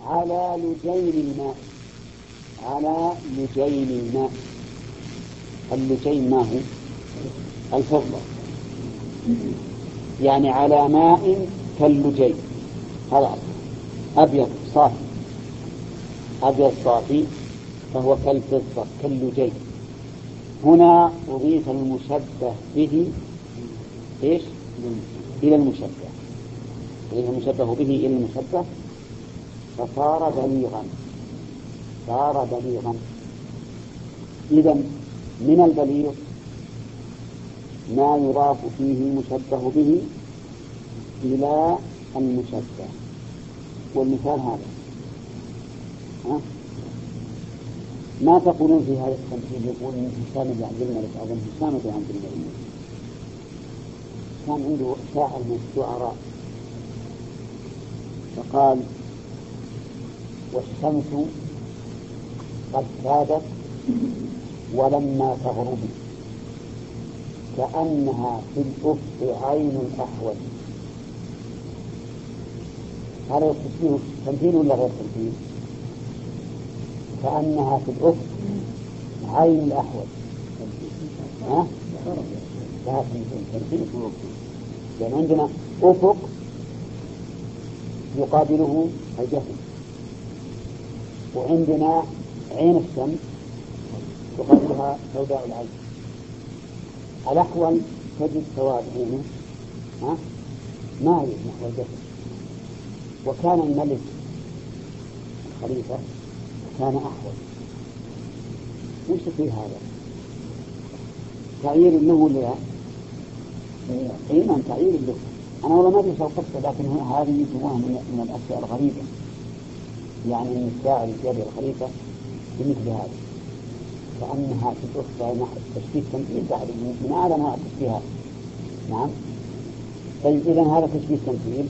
على لجين الماء. على لجين الماء. اللجين ما هو؟ الفضة، يعني على ماء كاللجين، هذا أبيض صافي، أبيض صافي فهو كالفضة كاللجين. هنا أضيف المشبه به إيش؟ إلى المشبه، أضيف المشبه به إلى المشبه فصار بليغا، صار بليغا. إذن من البليغ ما يضاف فيه المشبه به إلى المشبه. والمثال هذا، ما تقولون في هذا التمثيل؟ يقول هشام بن عبد الملك، أظن هشام بن عبد الملك كان عنده شاعر من الشعراء فقال: والشمس قد كادت ولما تغرب كأنها في الأفق عين الأحول. هذا التشبيه تمثيل ولا غير تمثيل؟ كأنها في الأفق عين الأحول. لا تمثيل، لأن عندنا أفق يقابله الجسم، وعندنا عين الشمس يقابلها سوداء العين. الأحول تجد سواد عينه مائل نحو الجسم. وكان الملك الخليفة كان أحول. وش في هذا؟ تعيير له ولا إيمان؟ تعيير له. أنا والله ما أدري شو القصة، لكن هذه يسموها من الأشياء الغريبة، يعني أن الشاعر يجري الخليفة بمثل هذا كأنها في الأخرى تشبيه تمثيل بعد من أعلى أنواع التشبيهات. نعم. طيب إذن هذا تشبيه تمثيل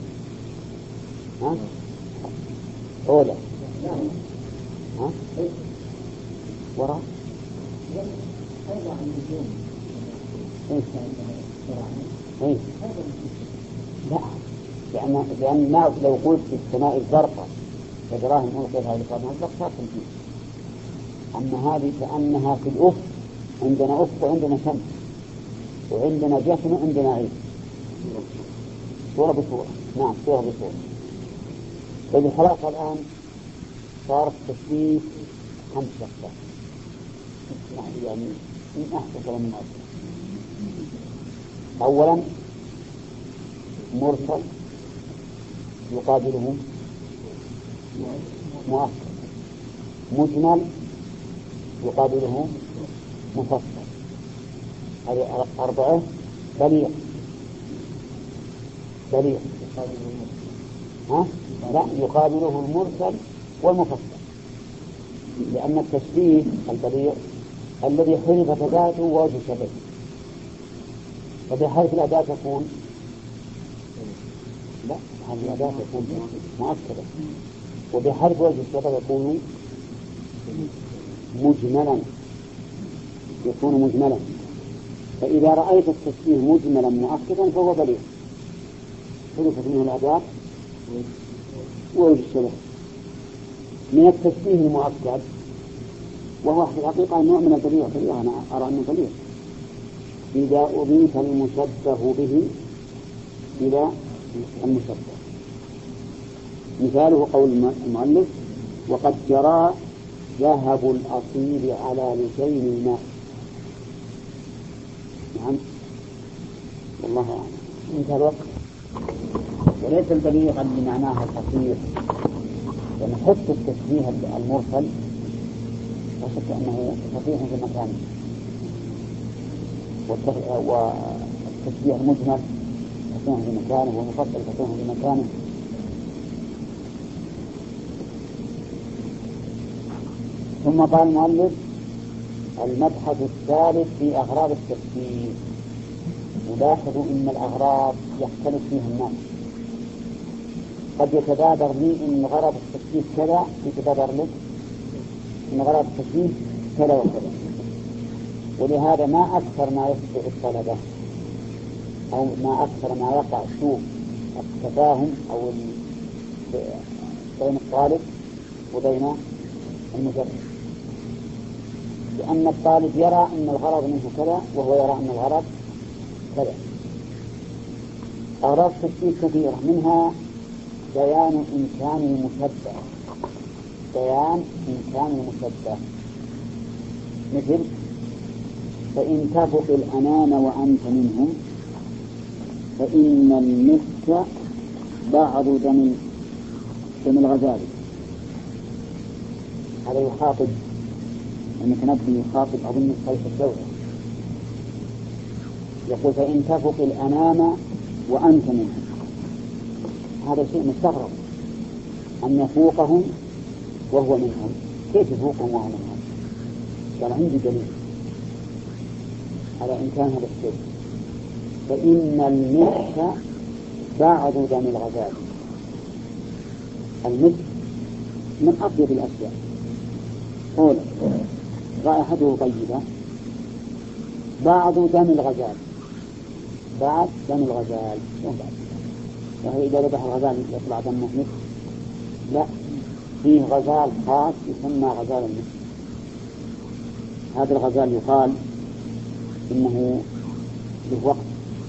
أولى وراء لا، لأن لو قلت في السماء الزرقاء فدراهم ألقيت هذه القرن صار تمثيل. أما هذه كأنها في الأفق، عندنا أفق وعندنا شمس وعندنا جسم وعندنا عين، صورة بصورة. نعم، صورة بصورة. طيب خلاص الآن صار التشبيه 5 أقسام، يعني من أحسن من أحسن. أولا مرسل يقابله مؤكد، مجمل يقابله مفصل، هذه 4. بليغ لا، يقابله المرسل والمفصل، لأن التشبيه البليغ الذي حذفت ذاته ووجه شبه، فبحيث الأداة تكون لا، هذه الأداة تكون مؤكدة، وبحرف وجه الشبه يكون مجملا، يكون مجملا. فإذا رأيت التشبيه مجملا مؤكدا فهو بليغ، حذفت منه الأداة ووجه الشبه. من التشبيه المؤكد، وهو في الحقيقة نوع من البليغ، أنا أرى أنه بليغ، إذا أضيف المشبه به إلى المشبه. مثاله قول المؤلف: وقد جرى ذهب الأصيل على لجين الماء. نعم، والله أعلم. انتهى الوقت. وليس البليغ بمعناها القصير، ونحط التشبيه المرسل لا شك أنه صحيح في مكانه، والتشبيه المجمل صحيح في مكانه، والمفصل صحيح في مكانه. ثم قال المؤلف: المبحث الثالث في أغراض التشبيه. ولاحظوا أن الأغراض يختلف فيها الناس، قد يتبادر لي أن غرض التشبيه كذا، يتبادر لك أن غرض التشبيه كذا وكذا. ولهذا ما أكثر ما يصدق الطلبة، أو ما أكثر ما يقع سوء التفاهم أو بين الطالب وبين المدرس، لأن الطالب يرى أن الغرض منه كذا وهو يرى أن الغرض كذا. أغراض التشبيه كثيرة، منها بيان إمكان المشبه، بيان إمكان المشبه، مثل فإن تفق الأنام وأنت منهم فإن المسك بعض دم الغزال. هذا يخاطب المتنبي، يخاطب أظن قيس الدولة، يقول فإن تفق الأنام وأنت منهم. هذا شيء مستغرب أن يفوقهم وهو منهم، كيف يفوقهم وهو منهم؟ قال عندي دليل على إمكان هذا الشيء، فإن المسك بعض دم الغزال. المسك من أطيب الأشياء، قول رائحته طيبة، بعض دم الغزال، بعض دم الغزال، وهي إذا ذبح الغزال يطلع دمه مسك؟ لا، فيه غزال خاص يسمى غزال المسك. هذا الغزال يقال إنه له وقت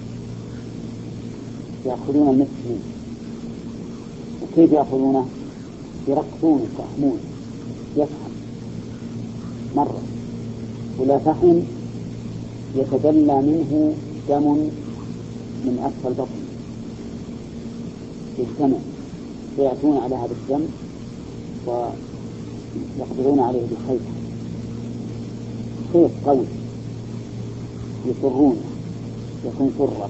يأخذون المسك منه. وكيف يأخذونه؟ يرقصون يفحمون، يفحم مرة، ولا فحم يتدلى منه دم من أسفل البطن يجتمع، فيأتون على هذا الدم ويقبضون عليه بالخيط، خيط قوي يصرون، يكون صرة.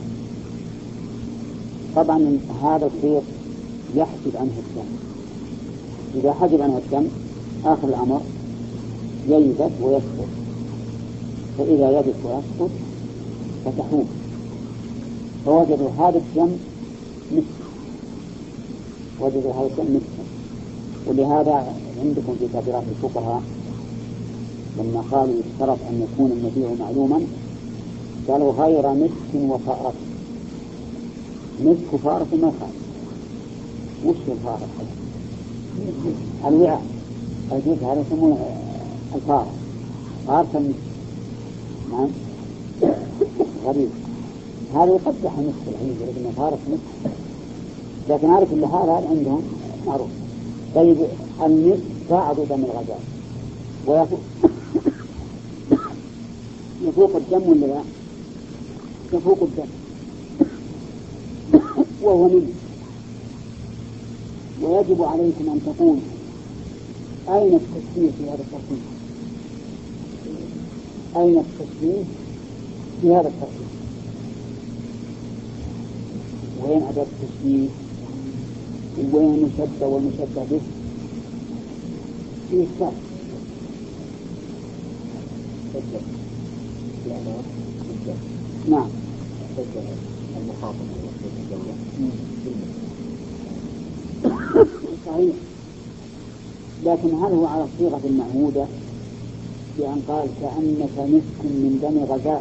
طبعا هذا الخيط يحجب عنه الدم، إذا حجب عنه الدم آخر الأمر ييبس ويسقط، فإذا يبس ويسقط فتحوه، فوجدوا هذا الدم مسك، وجدوا هذا الدم مسك. ولهذا عندكم في تعبيرات الفقهاء لما قالوا يشترط أن يكون المبيع معلوما قالوا غير مسك وفارة. مسك وفارة ما يخالف. وش الفارة؟ الوعاء الجزء هذا يسمونه الفارة، فارة المسك. نعم غريب، هذا يقدح المسك العيد لكن فارة مسك، لكن عارف إلا هذا عندهم معروف. طيب المسك بعض دم الغزال، يفوق الدم ولا لا؟ يفوق الدم وهو منه. ويجب عليكم أن تقولوا أين التشبيه في هذا الترتيب؟ أين التشبيه في هذا الترتيب؟ وين أداة التشبيه؟ وين المشبه والمشبه به؟ في إشكال. نعم المخاطب صحيح، لكن هل هو على الصيغة المعهودة بأن قال كأنك مسك من دم غزال؟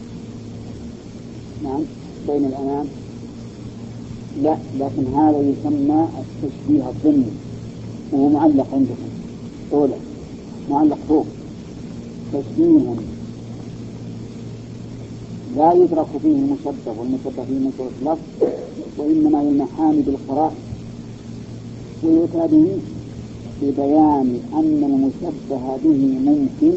نعم بين الأنام، لا، لكن هذا يسمى التشبيه الضمني، وهو معلق عندكم أولا، معلق فوق، تشبيه لا يدرك فيه المشبه والمشبه فيه من صورة اللفظ، وإنما يلمحان بالقراء، ويؤتى به ببيان أن المشبه به ممكن،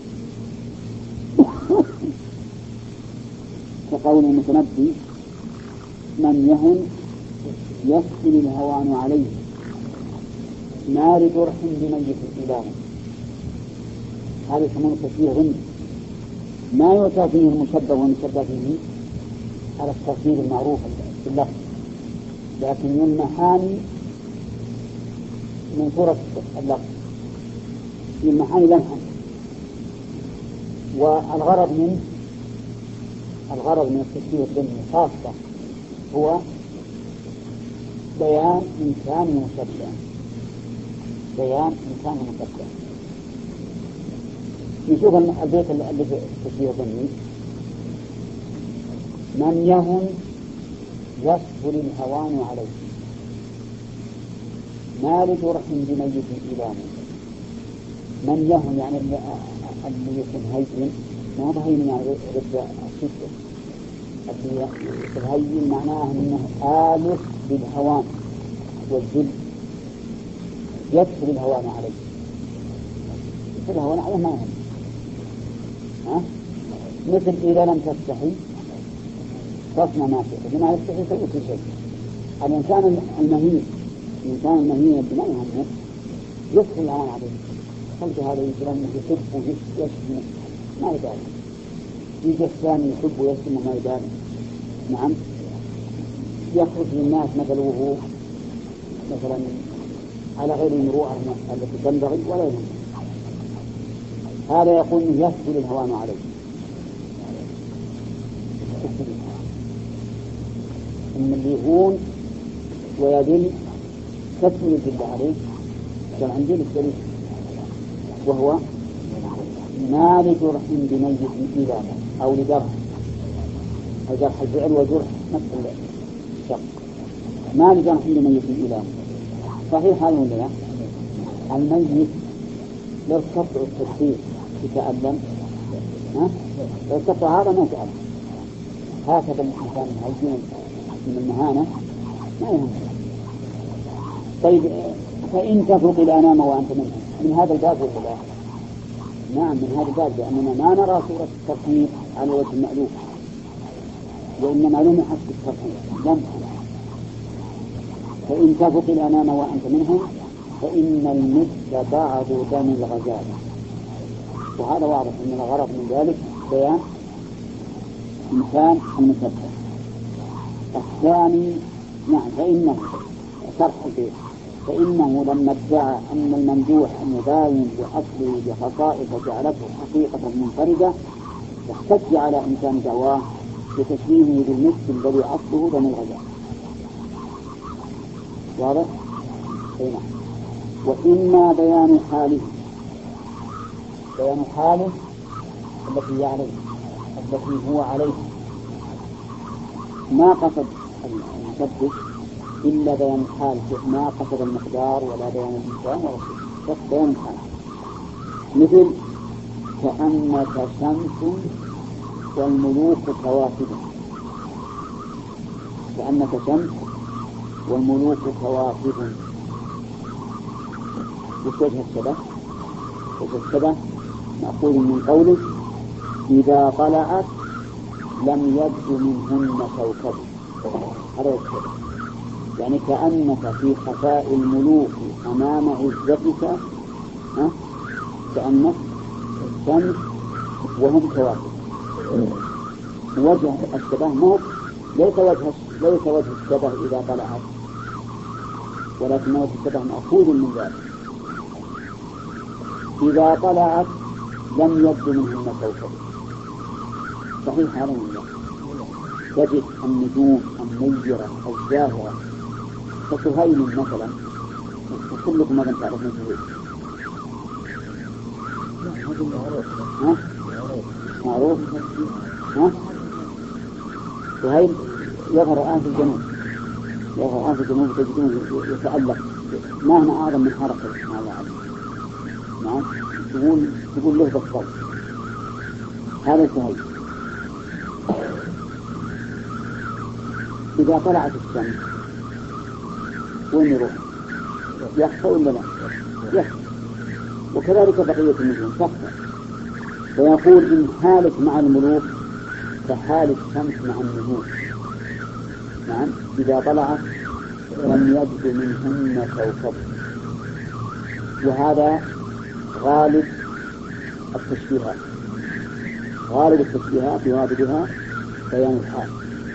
كقول المتنبي من يهن يسهل الهوان عليه نار جرح بميت الإله. هذا يسمونه تشبيه ضمني، ما يؤتى فيه المشبه والمشبه فيه على الترتيب المعروف في اللفظ، لكن يلمحان من صورة اللفظ، يلمحان لمحا. والغرض من التشبيه الضمني خاصة هو بيان إمكان المشبه، بيان إمكان المشبه. نشوف البيت اللي في التشبيه الضمني، من يهن يسهل الهوان عليه. ما لجرح بميت إلام. من يهم يعني اللي يكون هين، ما هو هين يعني رد الشدة، اللي يكون هين معناه أنه آلف بالهوان والذل، يدخل الهوان عليه، يدخل الهوان عليه ما يهم. مثل إذا لم تستحي فاصنع ما شئت، بما يستحي سوء كل شيء. الإنسان المهين بما يهمه يدخل الهوان عليه، خلق هذا يجرم يحب ويشتم ما يداري، يجي الثاني يحب ويشتم وما يداري. نعم، يخرج للناس مثلا وهو مثلا على غير المروءة التي تنبغي ولا يهم، هذا يقول يسهل الهوان عليه. إن اللي يهون ويدل تسهل الجد عليه كان عندي السليم، وهو ما لجرح بميت إلام أو لجرح، جرح الفعل وجرح نفس الشق. ما لجرح بميت إلام صحيح هذا ولا لا؟ الميت يرتفع التكفير يتألم، يرتفع هذا ما يتألم، هكذا الإنسان الهين من المهانة ما يهم. طيب فإن تفرق الأنام وأنت من هذا الباب ولا لا؟ نعم من هذا الباب، لأننا ما نرى صورة الترحيب على وجه المألوف، وإنما لم يحس الترحيب لم. فإن تفرق الأنام وأنت منهم فإن المد بعض دم الغزال. وهذا واضح أن الغرض من ذلك بيان إمكان المسبب. الثاني نعم فإنه شرح البيت، فإنه لما ادعى أن الممدوح مباين لأصله بخصائص جعلته حقيقة منفردة احتج على إمكان دعواه بتشبيهه بالمسك الذي أصله دم الغزال. واضح؟ نعم. وإما بيان حاله التي عليه التي هو عليه، ما قصد المسبب إلا بيان الحال، ما قصد المقدار ولا بيان الإنسان ولا شيء، بس بيان الحال. مثل كأنك شمس والملوك كواكب، كأنك شمس والملوك كواكب. وجه الشبه مأخوذ من قوله إذا طلعت لم يبد منهن كوكب. هذا الشبه، يعني كأنك في خفاء الملوك أمام عزتك، كأنك الشمس وهم كواكب. وجه الشبه ليس وجه الشبه إذا طلعت، ولكن وجه الشبه مأخوذ من ذلك. إذا طلعت لم يبد منهن كوكب، صحيح هذا من الله. تجد النجوم النيرة الزاهرة كسهيل مثلا، وكلكم ما تعرفون سهيل. معروف سهيل يظهر الآن في الجنوب، تجدون يتألق، ما هنا أعظم من حركة هذا عليه. نعم تقول له بالضبط هذا سهيل. إذا طلعت الشمس وين يروح؟ يخفى ولا لا؟ يخفى. وكذلك بقية النجوم تخفى. ويقول إن حالك مع الملوك كحال الشمس مع النجوم. نعم إذا طلعت لم يبد منهن كوكب. وهذا غالب التشبيهات يراد بها بيان الحال،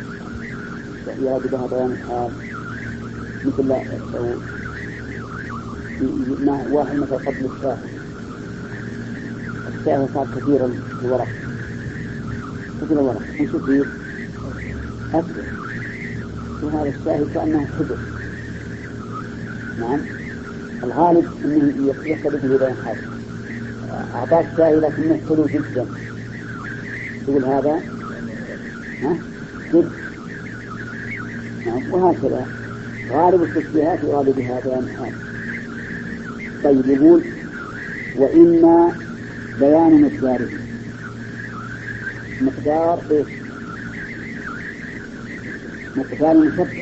مثل واحد مثل قبل الساهل صار كثيرا في الورق، نشوف فيه أكثر، وهذا الساهل كأنه حجر. نعم الغالب أنه يختلف به بين حال. أعطاك ساهل لكنه حلو جدا، تقول هذا جد. نعم وهكذا غالب التشبيهات يراد بها بيان حال. طيب يقول وإما بيان مقداره. مقدار إيش؟ مقدار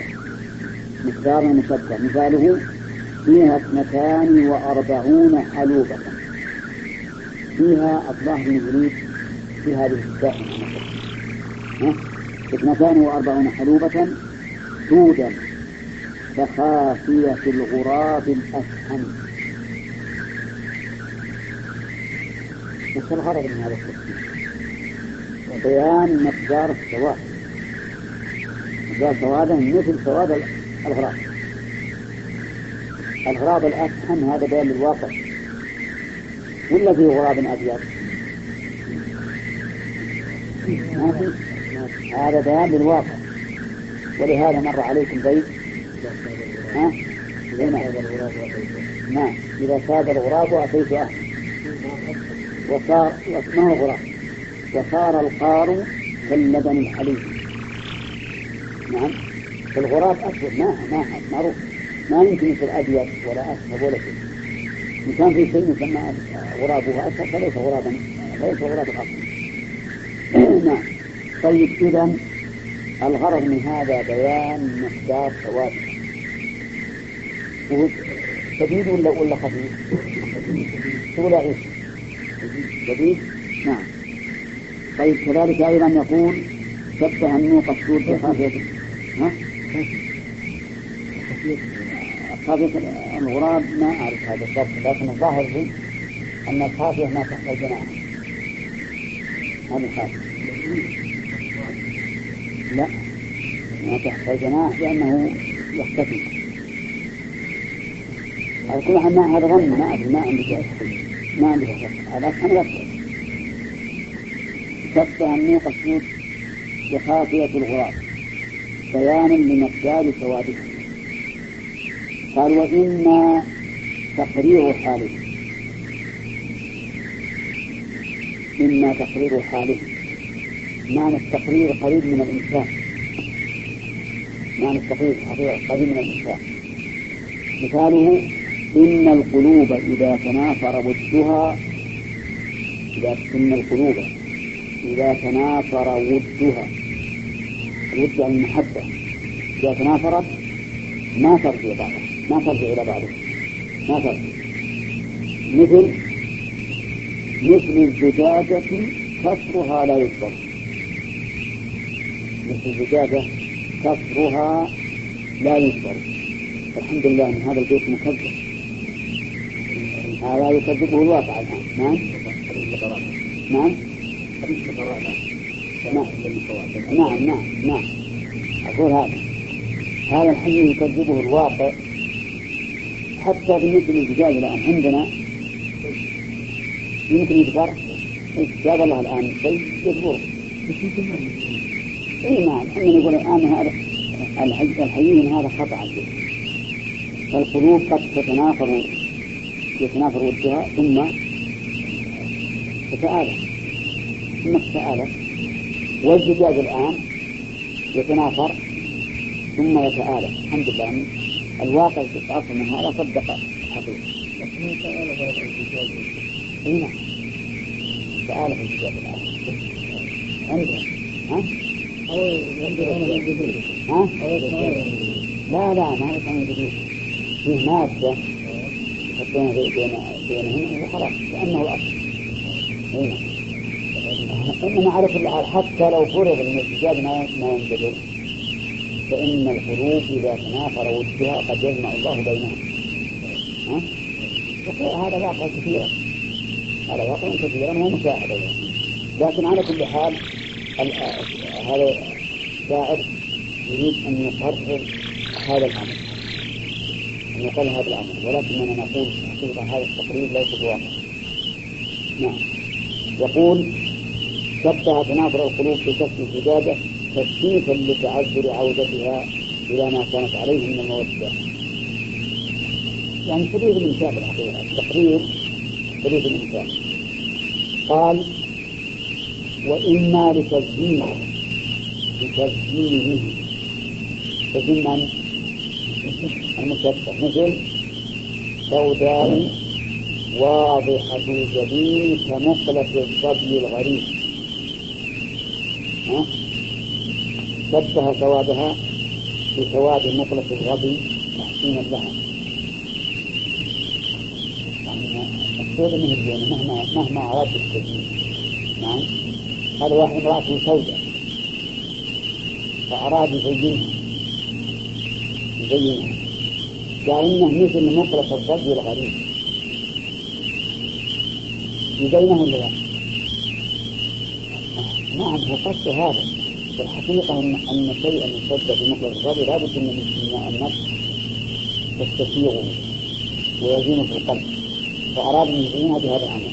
مشبه مثاله فيها 42 حلوبة. فيها الظاهر يريد في هذه الدائمة 42 حلوبة سودا كخافية الغراب الأسهم. وش الغرض من هذا التفسير؟ بيان مقدار السواد. مقدار سواده مثل سواد الغراب. الغراب الأسهم هذا بيان للواقع ولا فيه غراب أبيض؟ هذا بيان للواقع. ولهذا مر عليكم بيت نعم إذا ساد الغراب وأتيت أهل وصار ما هو غراب وصار القار كاللبن الحليب. نعم الغراب أسود ما معروف ما يمكن يصير أبيض ولا أسود ولا شيء. إن كان في شيء يسمى غرابه أسود فليس غرابا أصلا. نعم. طيب إذن الغرض من هذا بيان مقدار سواده. شديد ولا خفيف؟ ولا إيش؟ شديد. نعم. طيب كذلك أيضا يقول شبه النوق السود بخافية خافية الغراب. ما أعرف هذا الشرط لكن الظاهر لي أن الخافية ما تحت جناح. هذا الخافية لا ما تحت جناح لأنه يختفي. على كل حال هذا ظن ما عندك هذا أنا يكفي. شبه النوق السود بخافية الغراب بيانا لمقدار سواده. قال وإما تقرير حاله. إما تقرير حاله معنى التقرير قريب من الإنسان. معنى التقرير قريب من الإنسان. مثاله إن القلوب إذا تنافر ودها ود المحبة إذا تنافرت ما ترجع إلى بعضها ما ترجع. مثل الزجاجة كسرها لا يكسر. مثل الزجاجة كسرها لا يكسر. الحمد لله من هذا البيت مكذب. هذا يكذبه الواقع الآن. نعم أقول هذا الحين يكذبه الواقع. حتى بالنسبة للزجاج الآن عندنا يمكن يذكر جاب الله الآن شيء يذكره. نعم إحنا نقول الآن هذا الحيين هذا خطأ عليه. فالقلوب قد يتنافر ودها ثم تتآلف والزجاج الآن يتنافر ثم يتآلف. الحمد لله الواقع تتعرف من هذا صدق حقيقة. نعم تآلف الزجاج الآن عندنا لا ما يكون جديد. فيه مادة يحطونها بينهم وخلاص كأنه الأصل. إنما على كل حال حتى لو فرض أن الزجاج ما ينجبر فإن القلوب إذا تنافر ودها قد يجمع الله بينهم. هذا واقع كثيرا ومشاهدة. لكن على كل حال هذا الشاعر يريد أن يقرر هذا الأمر ولكننا نقول حقيقة هذا التقرير ليس بواقع. نعم. يقول شبه تنافر القلوب بكسر الزجاجة تشبيها لتعذر عودتها إلى ما كانت عليه من المودة. يعني شديد الإنسان بالحقيقة التقرير شديد الإنسان. قال وإما لتزيينه تزيين المشبه مثل سوداء واضحة الجبين كمقلة الظبي الغريب. شبه سوادها بسواد مقلة الظبي تحسينا لها، يعني السود منه الجبين مهما عرضت الجبين. نعم، هذا واحد امرأته سوداء فأراد يزينها قال إنه مثل مقلة الظبي الغريب. يبينه ولا لا؟ نعم، هو قصد هذا. في الحقيقة أن شيئا يصدق بمقلة الظبي لا بد من النفس تستسيغه ويزينه في القلب، فأراد أن يزينها بهذا العمل.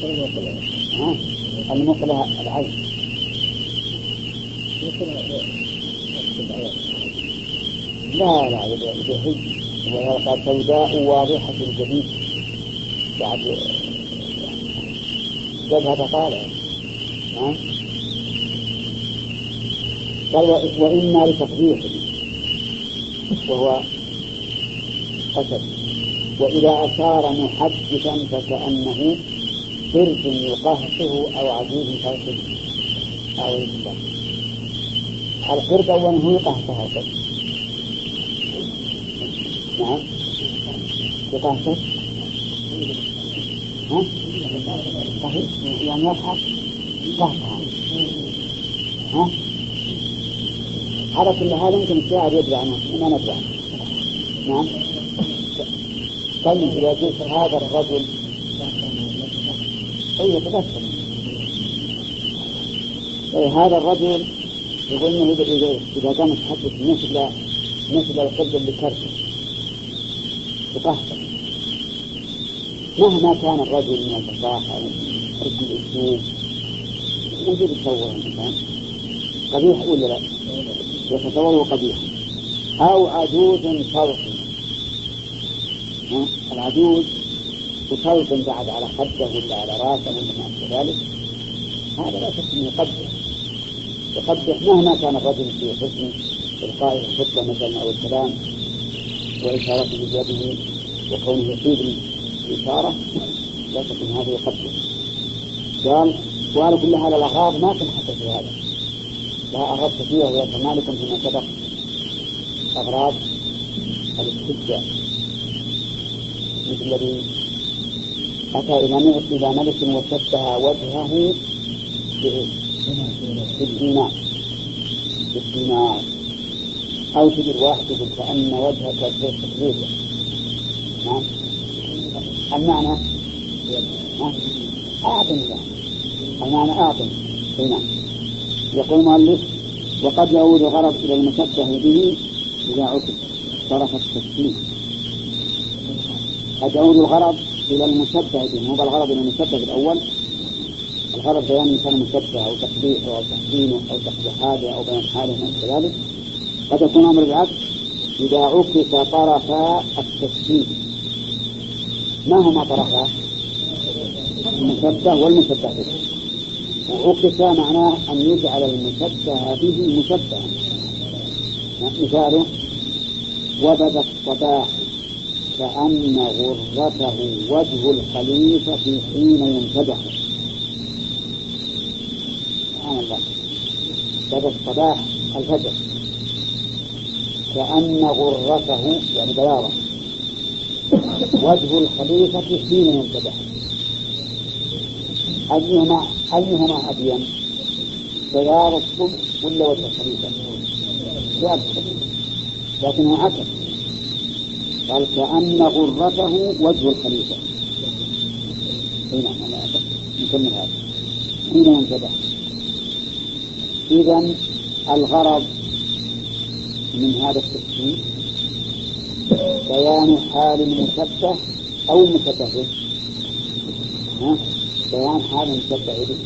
المقلة العين لا يدهي ويلقى سوداء واضحة الجبين بعد جبهة طالع. قال وإما لتقبيح وهو قتل، وإذا أشار محدثا فكأنه فرد يقهقه أو عجوز فاسد أو يجبه. القرد أولا هو يقهقه. نعم، يقهقه صحيح، يعني يضحك قهقها. على كل حال يمكن الشاعر يدري عنه وما ندري عنه. نعم. طيب إذا قلت هذا الرجل يتذكر هذا الرجل يقول إنه إذا كان يتحدث مثل القرد اللي كرته يقهقه، مهما كان الرجل من الفصاحة رجل الأسلوب يجب يتصور الإنسان قبيح ولا لا؟ يتصوره قبيح. أو عجوز صوتي، العجوز وصوت بعد على خده ولا على راسه ولا ما كذلك، هذا لا شك أنه يقبح مهما كان الرجل في حسن إلقاء الخطبة مثلا أو الكلام وإشارته بيده وكونه يصيب الإشارة، لا شك أن هذا يقبح. قال وعلى كل هذا الأغراض ما تنحط في هذا، لها أغراض كثيرة ويسمى لكم فيما سبق أغراض الاستبداء، مثل الذي أتى إلى ملك وشبه وجهه بالدينار أو تجد واحد يقول كأن وجهك تقريبا. نعم، المعنى أعطني، المعنى أعطني هنا. يقول المؤلف وقد يعود الغرض إلى المشبه به إذا عكس طرف التشبيه. قد يعود الغرض إلى المشبه به، مو بالغرض إلى المشبه الأول. الغرض بيان إنسان مشبه أو تقبيحه أو تحسينه أو تقبيح حاله أو بيان حاله وكذلك. قد يكون أمر بالعكس إذا عكس طرفا التشبيه. ما هما طرفا؟ المشبه والمشبه به. وعكس معناه أن يجعل المشبه به مشبها. مثاله وبدا الصباح كأن غرته وجه الخليفة حين ينتبه. سبحان الله، بدا الصباح الفجر كأن غرته يعني بياضا وجه الخليفة حين ينتبه. أيهما أبين، بياض الصبح ولا وجه الخليفة؟ بياض الصبح، لكنه عكس، قال كأن غرته وجه الخليفة. نعم، نكمل هذا حين ينتبه. إذن الغرض من هذا التفسير بيان حال المشبه أو المشبه به، بيان حال المشبه به.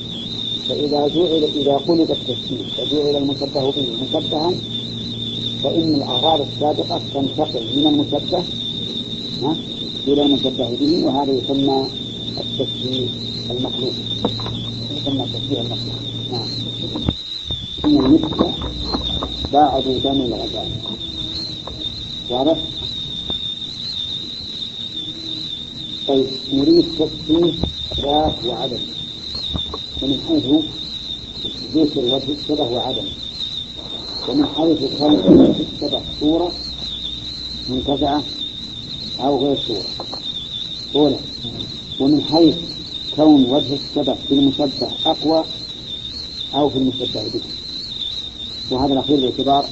إذا قلب التفسير فجعل المشبه به مشبها فإن الأغراض السابقة تنتقل من المشبه إلى المشبه به، وهذا يسمى التشبيه المخلوق. يسمى التشبيه المخلوق. نعم. إن المسك بعد دم الغزال. واضح؟ طيب نريد تشبيه ذات وعدم، ومن حيث ذكر وجه الشبه وعدم، ومن حيث كون وجه الشبه صورة منتفعة أو غير صورة أولى، ومن حيث كون وجه الشبه في المشبه أقوى أو في المشبه به، وهذا الأخير باعتبار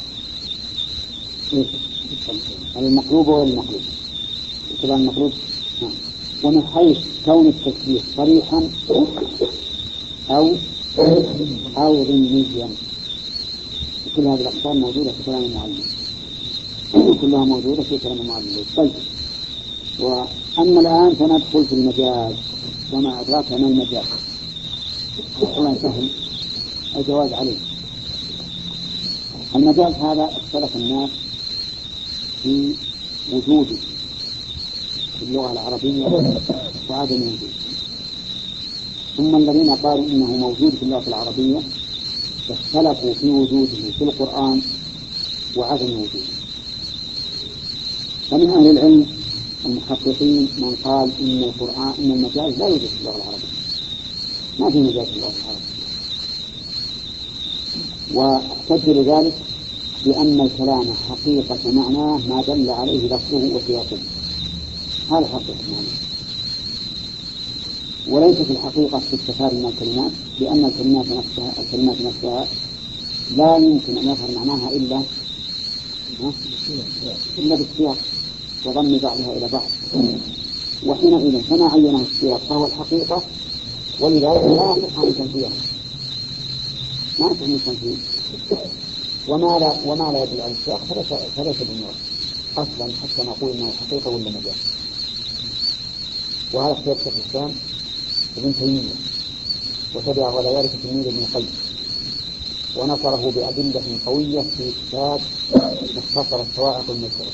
المقلوب والمقلوب، باعتبار المقلوب. ومن حيث كون التشبيه صريحا أو ضمنيا، كل هذه الأقسام موجودة في كلام المعلم، كلها موجودة في كلام المعلم. طيب، وأما الآن فندخل في المجاز، وما أدراك ما المجاز؟ الله سهل الجواز عليه. المجاز هذا اختلف الناس في وجوده في اللغة العربية وعدم وجوده، ثم الذين قالوا إنه موجود في اللغة العربية اختلفوا في وجوده في القرآن وعدم وجوده. فمن أهل العلم المحققين من قال إن القرآن إن المجاز لا يوجد في اللغة العربية، ما في مجاز في اللغة العربية، واحتج لذلك بأن الكلام حقيقة معناه ما دل عليه لفظه وسياقه، هذا حقيقة معناه، وليس في الحقيقة في التفاري من الكلمات، لأن الكلمات نفسها لا يمكن أن يظهر معناها إلا بالسياق وضم بعضها إلى بعض، وحينئذ فما عينه السياق فهو الحقيقة، ولذلك لا يصح عن تنفيذه، ما يصح من تنفيذ، وما لا يدل على السياق فليس بالمراد أصلا حتى نقول إنه حقيقة ولا مجاز. وهذا اختيار شيخ الإسلام ابن تيمية، وتبعه ولا ذلك تلميذ ابن القيم، ونصره بأدلة قوية في كتاب مختصر الصواعق المذكورة،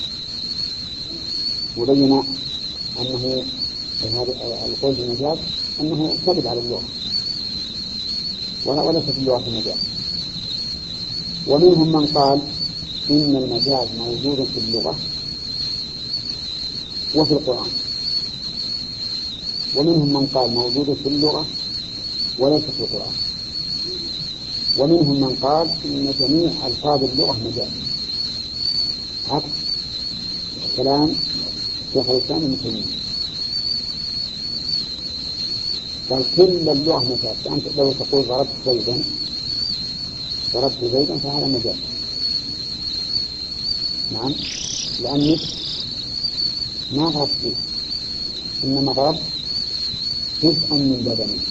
وبين أنه القول بالمجاز أنه كذب على اللغة وليس في اللغة المجاز. ومنهم من قال إن المجاز موجود في اللغة وفي القرآن، ومنهم من قال موجود في اللغة وليس في القرآن، ومنهم من قال إن جميع ألفاظ اللغة مجاز، عكس كلام شيخ الإسلام ابن تيمية. قال كل اللغة مجاز، أنت لو تقول ضربت زيدا فهذا مجاز، نعم، لأنك ما ضربت فيه، إنما ضربت جزءا من بدنه.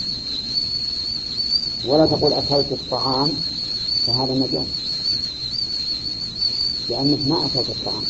ولا تقول أكلت الطعام فهذا مجاز، لأنك ما أكلت الطعام،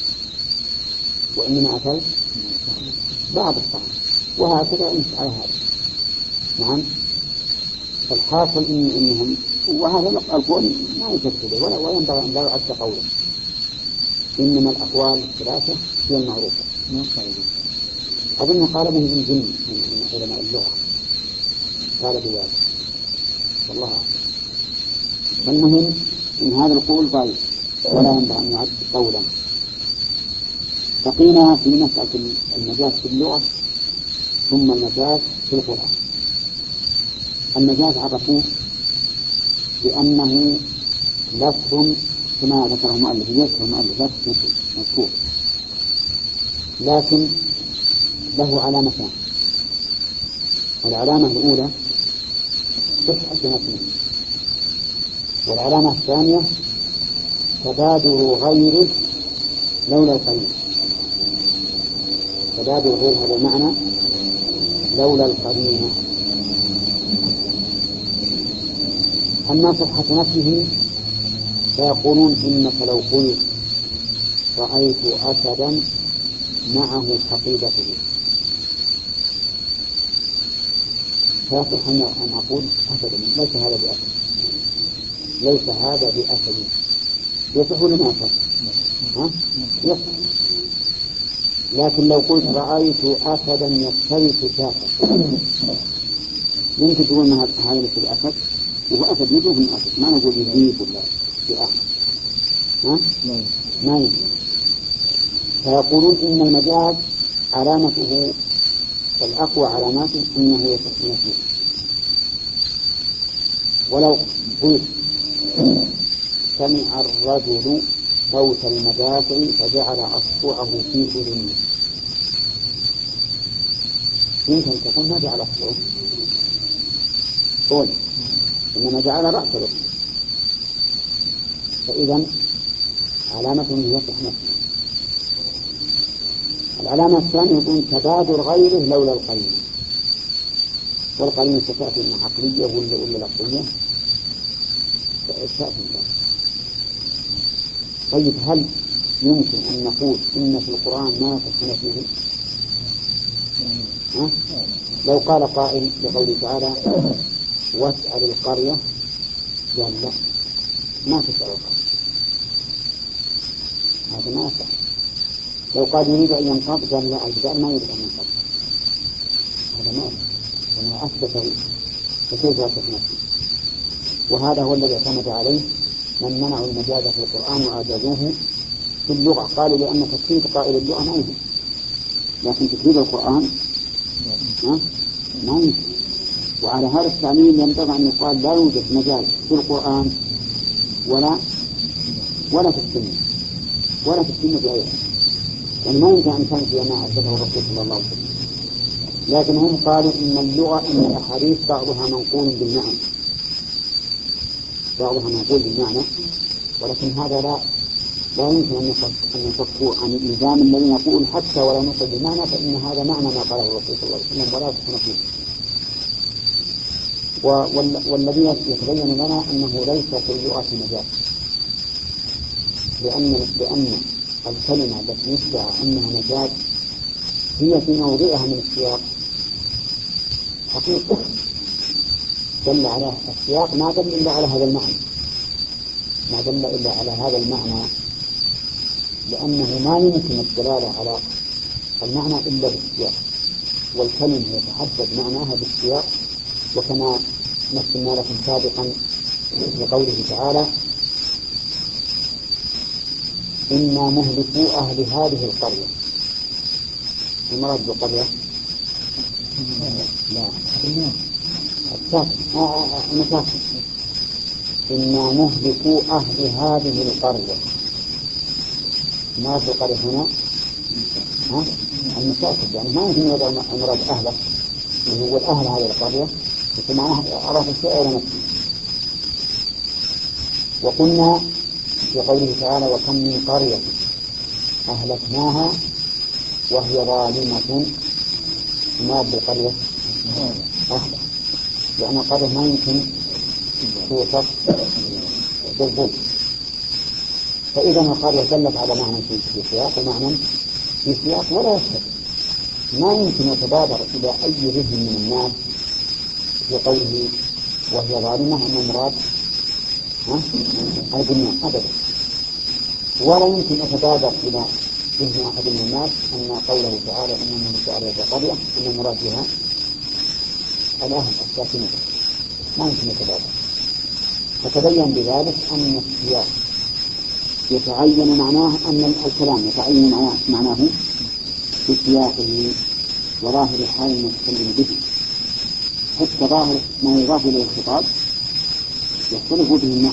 وإنما أكلت بعض الطعام، وهكذا أنت على هذا. نعم، فالحاصل إنهم، وهذا القول ما يكفر ولا ينبغي أن لا يعد قولا، إنما الأقوال الثلاثة هي المعروفة. أظن قال به ابن جني من علماء اللغة، قال بذلك، والله أعلم. فالمهم إن هذا القول ضعيف ولا ينبغي أن يعد قولا. بقينا في مسألة المجاز في اللغة ثم المجاز في القرآن. المجاز عرفوه بأنه لفظ كما ذكره المؤلف، لفظ مذكور، لكن له علامتان. العلامة الأولى صحة متنه، والعلامة الثانية تبادر غيره لولا القرينة. تبادر غير هذا المعنى لولا القرينة. أما صحة نفسه فيقولون إنك لو قلت رأيت أسدا معه حقيبته فيصح أن أقول أسد، ليس هذا بأسد، ليس هذا بأسد، يصح ولا ما يصح؟ يصح. لكن لو قلت رأيت أسدا يفترس شاة يمكن تقول أن هذا ليس بأسد، وهو أسد يجوز من أسد، ما نقول يجيب ولا بأحد، ما يجوز. فيقولون إن المجاز علامته فالأقوى علاماته أنه يسير. ولو قلت سمع الرجل صوت المدافع فجعل أصبعه في أذنه، يمكن تكون ما جعل أصبعه قول، إنما جعل رأسه. فإذا علامة يصح نفسه. العلامة الثانية يكون تبادر غيره لولا القرينة، والقرينة ستأتي من عقلية ولا لفظية تأتي. طيب هل يمكن أن نقول إن في القرآن ما تصنع فيه؟ لو قال قائل بقوله تعالى واسأل القرية، قال لا ما تسأل القرية، هذا ما يسأل. لو قال يريد أن ينقض، قال لا الجدال ما يريد أن ينقض، هذا ما يسأل، لأنه أثبته فكيف يصف نفسه؟ وهذا هو الذي اعتمد عليه من منعوا المجاز في القرآن وأجازوه في اللغة، قالوا لأن تكفير قائل اللغة ما يمكن، لكن تكفير القرآن ما يمكن. وعلى هذا التعليل ينبغي أن يقال لا يوجد مجال في القرآن ولا في السنة ولا في السنة بأيها، يعني ما يمكن أن تنفي ما أثبته الرسول صلى الله عليه وسلم. لكن هم قالوا إن اللغة إن الأحاديث بعضها منقول بالمعنى، بعضها منقول بالمعنى، ولكن هذا لا يمكن أن يصفوا عن الإلزام الذي يقول حتى ولا نقل بالمعنى، فإن هذا معنى ما قاله الرسول صلى الله عليه وسلم ولا تصنفه. والذي يتبين لنا أنه ليس في اللغة مجال، لأن الكلمة التي يدعى أنها مجاز هي في موضعها من السياق حقيقة دل على السياق، ما دل إلا على هذا المعنى، ما دل إلا على هذا المعنى، لأنه ما يمكن الدلالة على المعنى إلا بالسياق، والكلمة يتحدد معناها بالسياق. وكما مثلنا لكم سابقا بقوله تعالى إنا مهلكو أهل هذه القرية، المراد بالقرية لا المساكن، إنا مهلكو أهل هذه القرية، ما في القرية هنا المساكن، يعني ما يمكن يوضع المراد أهله، هو الأهل هذه القرية معناها أضاف الشيء إلى نفسه. وقلنا في قوله تعالى وكم من قرية أهلكناها وهي ظالمة، ما بالقرية أهلك، لأن القرية ما يمكن توصف بالظلم. فإذا القرية دلت على معنى في سياق ومعنى في سياق ولا يشترك، ما يمكن يتبادر إلى أي ذهن من الناس بقوله وهي ظالمة أن المراد البنيان أبدا، ولا يمكن يتبادر إلى ذهن أحد من الناس أن قوله تعالى إنما نسأل قرية أن المراد بها الأهل الساكنين، ما يمكن يتبادر. فتبين بذلك أن السياق يتعين معناه، أن الكلام يتعين معناه بسياقه وظاهر حال المتكلم به، حتى ظاهر ما يضاف إليه الخطاب يختلف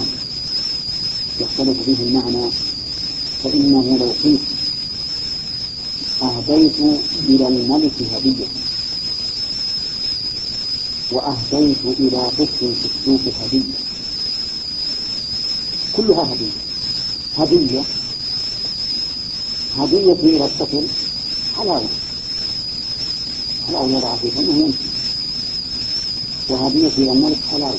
به المعنى. فإنه لو قيل أهديت إلى الملك هدية وأهديت إلى طفل في السوق هدية، كلها هدية إلى الطفل حلاوة يضع في فمه يمشي، وهدية إلى الملك حلاوة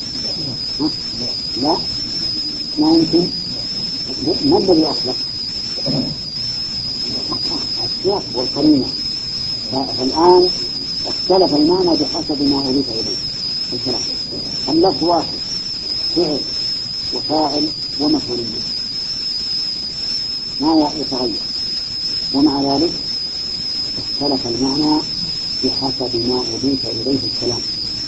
لا ما يمكن. ما الذي أخلق السياق والقرينة؟ فالآن اختلف المعنى بحسب ما أضيف إليه الكلام. اللفظ واحد، فعل وفاعل ومفعول به، ما يتغير، ومع ذلك اختلف المعنى بحسب ما أضيف إليه الكلام.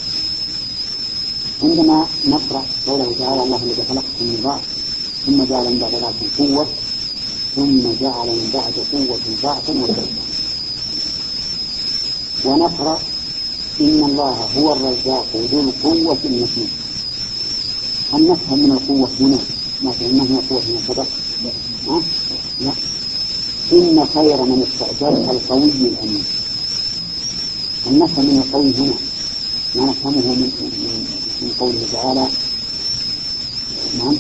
عندما نقرأ قوله تعالى الله الذي خلقكم من ضعف ثم جعل من بعد ضعف قوة ثم جعل من بعد قوة ضعفا وشيئا، ونقرأ إن الله هو الرزاق ذو القوة المتين. هل نفهم من القوة هنا ما فهمناه من القوة هنا سبق؟ لا. إن خير من استأجرت القوي الأمين. هل نفهم من القوي هنا ما نفهمه من قوله تعالى نعم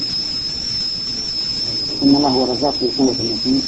إن الله هو الرزاق ذو القوة المتين؟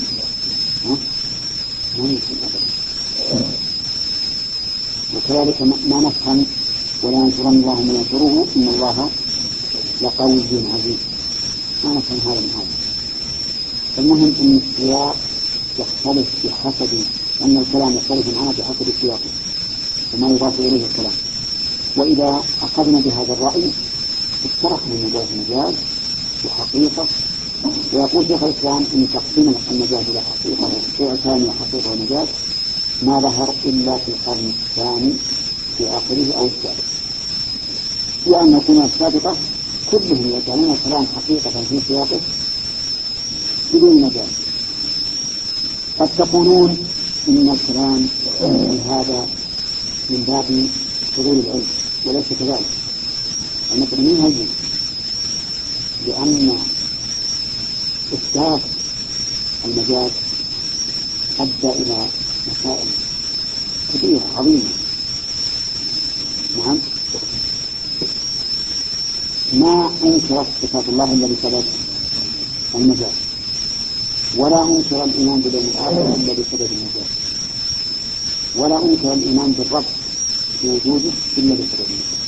ما يمكن أبدا. وكذلك ما نفهم ولا ينصرن الله من ينصره إن الله لقوي عزيز. ما نفهم هذا من هذا. المهم أن السياق يختلف بحسب أن الكلام يختلف عنه بحسب السياق وما يضاف إليه الكلام. وإذا أخذنا بهذا الرأي افترقنا مجاز المجاز وحقيقة. ويقول شيخ الإسلام إن تقسيم المجاز إلى حقيقة وثاني وحقيقة ومجاز ما ظهر إلا في القرن الثاني في آخره أو الثالث، وأن القرون السابقة كلهم يجعلون الكلام حقيقة في سياقه بدون مجاز. قد تقولون إن الكلام هذا من باب فضول العلم، وليس كذلك. المسلمين هجين لأن إثبات المجاز أدى إلى مسائل كثيرة عظيمة. نعم، ما أنكر صفات الله إلا بسبب المجاز، ولا أنكر الإيمان باليوم الآخر إلا بسبب المجاز، ولا أنكر الإيمان بالرب في وجوده إلا بسبب المجاز.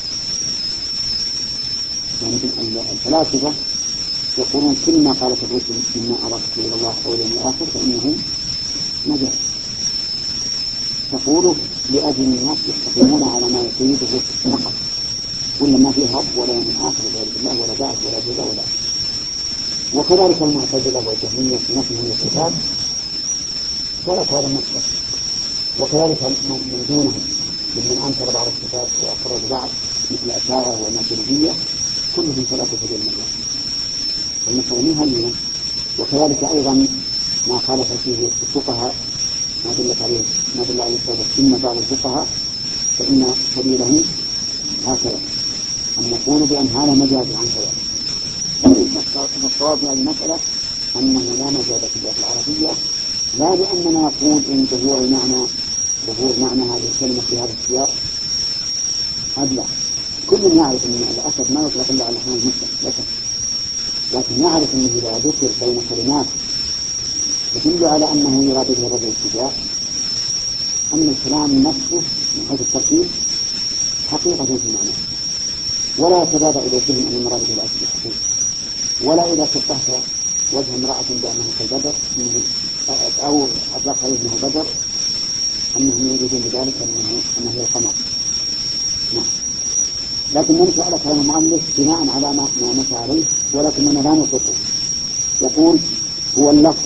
يعني الفلاسفة يقولون كل ما قالت الرسل مما أردت إلى الله أو اليوم الآخر فإنه مجاز. تقوله لأجل الناس يستقيمون على ما يريد الرسل فقط، ولا ما فيه رب ولا يوم آخر غير الله ولا بعث ولا جزاء ولا. وكذلك المعتزلة والجهمية في نفسهم الصفات ولك هذا المقصد. وكذلك من دونهم ممن أنكر بعض الصفات وأقر بعض مثل الأشاعرة والماتريدية كلهم ثلاثة في المجال. المسلمين هلنا. وكذلك أيضا ما خالف فيه الفقهاء ما دل عليه السابق إن بعض الفقهاء فإن سبيله هكذا أن نقول بأن هذا مجاز عن كذلك. فالصواب في هذه المسألة أنه لا مجاز في اللغة العربية، لا لأننا نقول إن ظهور معنى هذه الكلمة في هذا السياق لا. كل يعرف أن الأسد ما يطلق إلا على الحمام المسلم، لكن يعرف أنه إذا ذكر بين كلمات تدل على أنه يراد به الرجل الاتجاه أن الكلام نفسه من حيث التركيب حقيقة في معناه، ولا يتبادر إلى ذهن أن المراد به الأسد الحقيقي. ولا إذا شبهت وجه امرأة بأنه كالبدر أو أطلق عليه أنه بدر أنهم يريدون بذلك أنه هي القمر. نعم. لكن نمشي على كلام المؤلف بناء على ما مشى عليه، ولكننا لا نطلقه. يقول هو اللفظ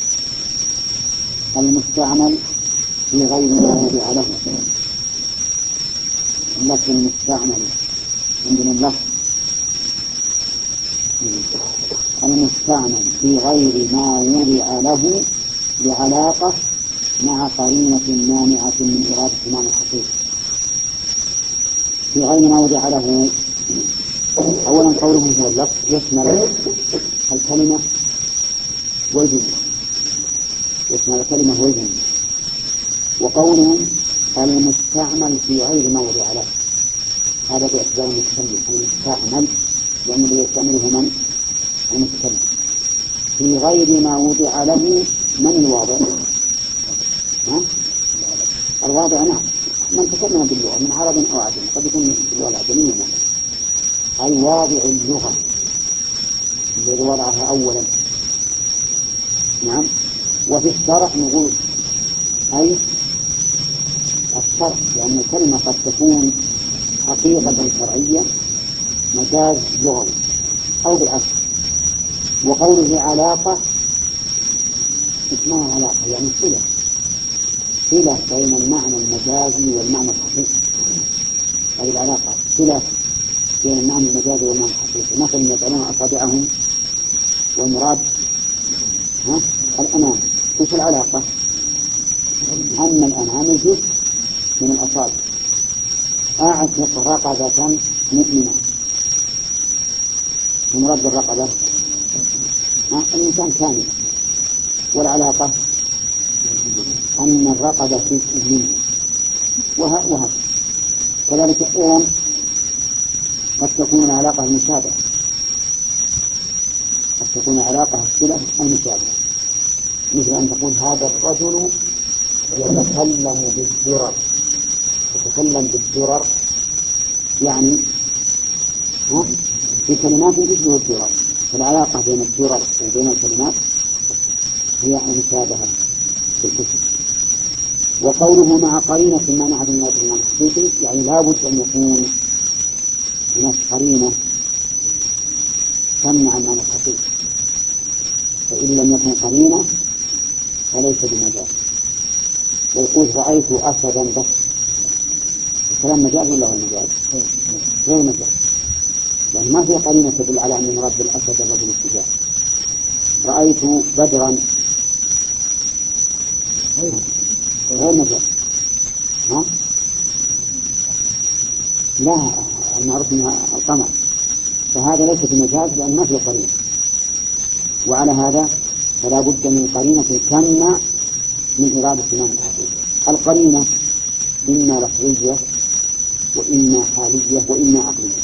المستعمل في غير ما وضع له. اللفظ المستعمل عندنا اللفظ المستعمل في غير ما وضع له بعلاقة مع قرينة مانعة من إرادة معنى الحقيقة. في غير ما وضع له أولا قوله هو اللفظ يشمل الكلمة والجملة، يشمل الكلمة والجملة. وقوله المستعمل في غير ما وضع له هذا باعتبار المتكلم المستعمل، لأن الذي يستعمله من؟ المتكلم. في غير ما وضع له من الواضع؟ الواضع نعم من تكلم باللغة من عرب أو عجم، قد يكون باللغة العجمية مثلا الواضع اللغة الذي وضعها أولا. نعم. وفي الشرع نقول أي الشرع، لأن الكلمة قد تكون حقيقة شرعية مجاز لغوي أو بالعكس. وقوله علاقة اسمها علاقة يعني صلة بين المعنى المجازي والمعنى الحقيقي. هذه العلاقة صلة بين المعنى المجازي والمعنى الحقيقي. مثلا يجعلون أصابعهم والمراد الأنام. وش العلاقة؟ أن الأنام الجزء من الأصابع. أعتق رقبة مؤمنة، من رد الرقبة الإنسان كامل، والعلاقة أن الرقبة جزء منه، وهكذا. كذلك أيضا قد تكون العلاقة المشابهة، قد تكون العلاقة الصلة المشابهة، مثل أن تقول هذا الرجل يتكلم بالدرر. يتكلم بالدرر يعني بكلمات تشبه الدرر، فالعلاقة بين الدرر وبين الكلمات هي مشابهة في الكتب. وقوله مع قرينة مانعة من المعنى الحقيقي يعني لا بد أن يكون هناك قرينة تمنع المعنى الحقيقي، فإن لم يكن قرينة فليس بمجاز. ويقول رأيت أسدا بس، الكلام مجاز ولا غير مجاز؟ غير مجاز، يعني ما في قرينة تدل على أن مراد بالأسد الرجل الشجاع. رأيت بدرا غير مجاز. لا، المعروف منها القمر، فهذا ليس بمجاز لأن ما في قرينة. وعلى هذا فلا بد من قرينة تمنع من إرادة المعنى الحقيقي. القرينة إما لفظية وإما حالية وإما عقلية.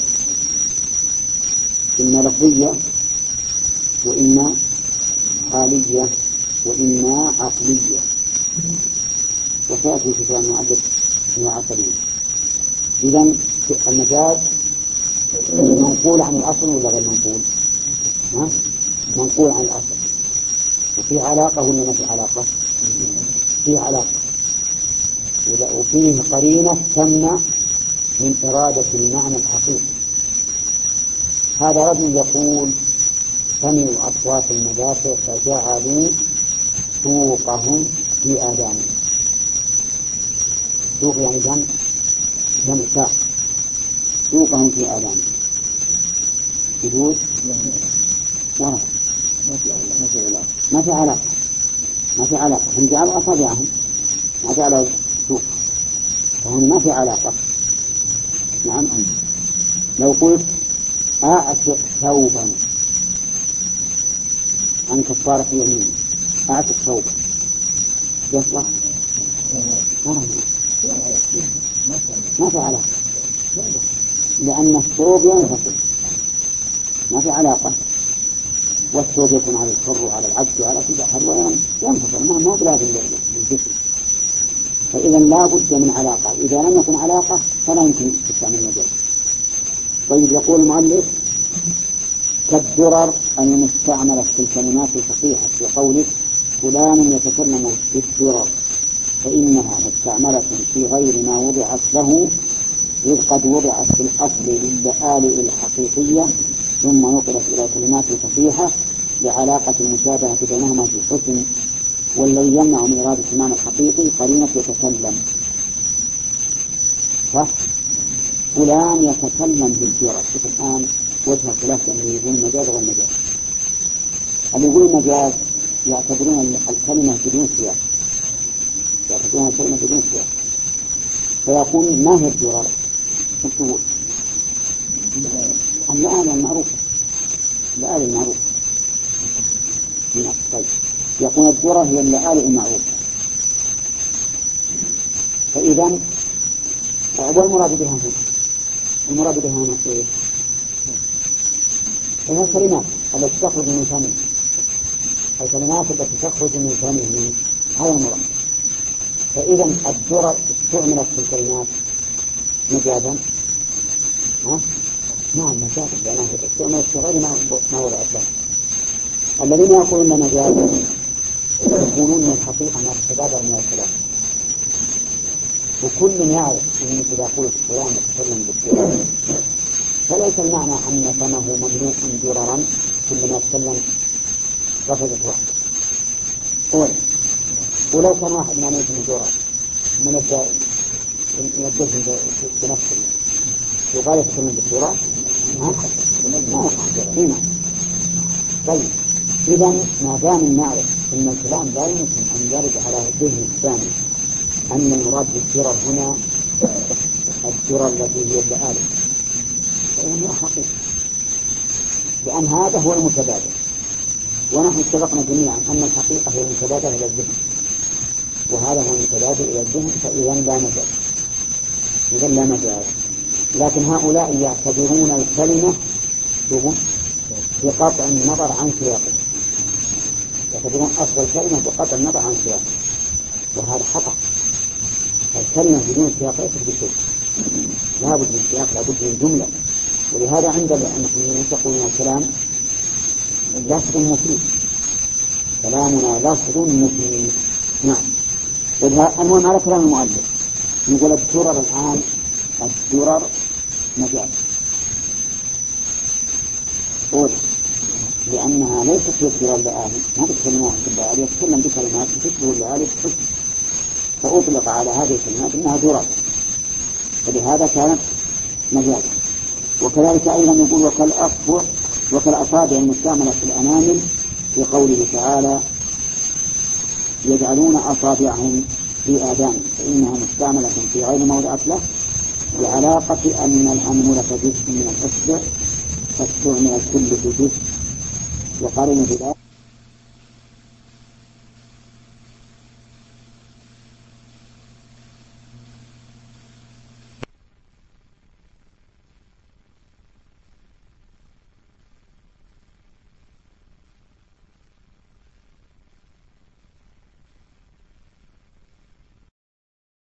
إما لفظية وإما حالية وإما عقلية، وسيأتي في كلام المؤلف أنواع القرينة. إذن المجاز منقول عن الأصل ولا غير منقول؟ منقول عن الأصل. وفي علاقة ولا ما في علاقة؟ في علاقة، وفيه قرينة تمنع من إرادة المعنى الحقيقي. هذا رجل يقول سمعوا أصوات المدافع فجعلوا سوقهم في آذانهم. سوق يعني جمع ساق، سوقهم في آذانهم. يجوز؟ ورد ما في علاقة، ما في علاقة. هم جعلوا أصابعهم، ما جعلوا سوق، فهم ما في علاقة. نعم. لو قلت أعتق ثوبا عن كفارة يمين، أعتق ثوبا يصلح؟ ما في علاقة، لأن الثوب ينفصل، ما في علاقة. والثوب يكون على الحر وعلى العبد وعلى كل أحد وينفصل، ما هو بلازم للجسم. فإذا لا بد من علاقة، إذا لم يكن علاقة فلا يمكن تستعمل المجاز. طيب، يقول المؤلف كالدرر المستعملة في الكلمات الفصيحة في قولك فلان يتكلم بالدرر، فإنها مستعملة في غير ما وضعت له، إذ قد وضعت في الأصل للآلئ الحقيقية ثم نقلت إلى كلمات الفصيحة لعلاقة المشابهة بينهما في الحسن. والذي يمنع من إرادة المعنى الحقيقي قرينة يتكلم. فلان يتكلم بالدرر. شوف الآن وجه الخلاف اللي يقول مجاز غير مجاز. اللي يقول مجاز يعتبرون الكلمة بدون سياق، يعتبرون الكلمة بدون سياق، فيقول ما هي الدرر؟ السهول الآلة المعروفة، الآلة المعروفة. طيب، يكون الدرر هي الآلة المعروفة. فإذا والمراد بها هنا، المراد بها هنا إيه؟ هي الكلمات التي تخرج من فمه، الكلمات التي تخرج من فمه، هذا المراد. فإذا الدرر استعملت في الكلمات مجازا. نعم مجازا، لأنها استعملت في غير ما وضعت له. الذين يقولون مجازا يقولون من الحقيقة ما تتبادر من الكلام، وكل يعرف أن إذا قلت فلان يتكلم بالدرر فليس المعنى أن فمه مملوء دررا كلما يتكلم رفضت واحدة. ولو كان واحد ما يمكن درر من الجزم بنفسه يقال يتكلم بالدرر ما هنا. طيب، إذا ما دام نعرف أن الكلام لا يمكن أن يرد على ذهن الثاني أن المراد بالدرر هنا الدرر التي هي اللآلئ، فإنها حقيقة، لأن هذا هو المتبادل، ونحن اتفقنا جميعا أن الحقيقة هي المتبادل إلى الذهن، وهذا هو المتبادل إلى الذهن، فإذا لا مجال. لكن هؤلاء يعتبرون الكلمة بقطع النظر عن سياقه، يعتبرون أصل الكلمة بقطع النظر عن سياقه، وهذا خطأ. الكلمة بدون سياق ليست بشيء، لا بد من سياق، لا بد من جملة. ولهذا عندما ننتقل من الكلام لفظ مفيد، كلامنا لفظ مفيد. نعم. المهم على كلام المؤلف نقول الدرر الآن الدرر مجاز، لأنها ليست الدرر لآلئ، ما بتكلمات اللآلئ، يتكلم بكلمات تشبه اللآلئ فأطلق على هذه الكلمات إنها درر، فلهذا كانت مجاز. وكذلك أيضا نقول وكالأصابع المستعملة في الأنامل في قوله تعالى يجعلون أصابعهم في آذانهم فإنها مستعملة في غير موضع له، بعلاقة أن الأنملة جزء من الأصبع فاستعمل كل جزء، وقارن بذلك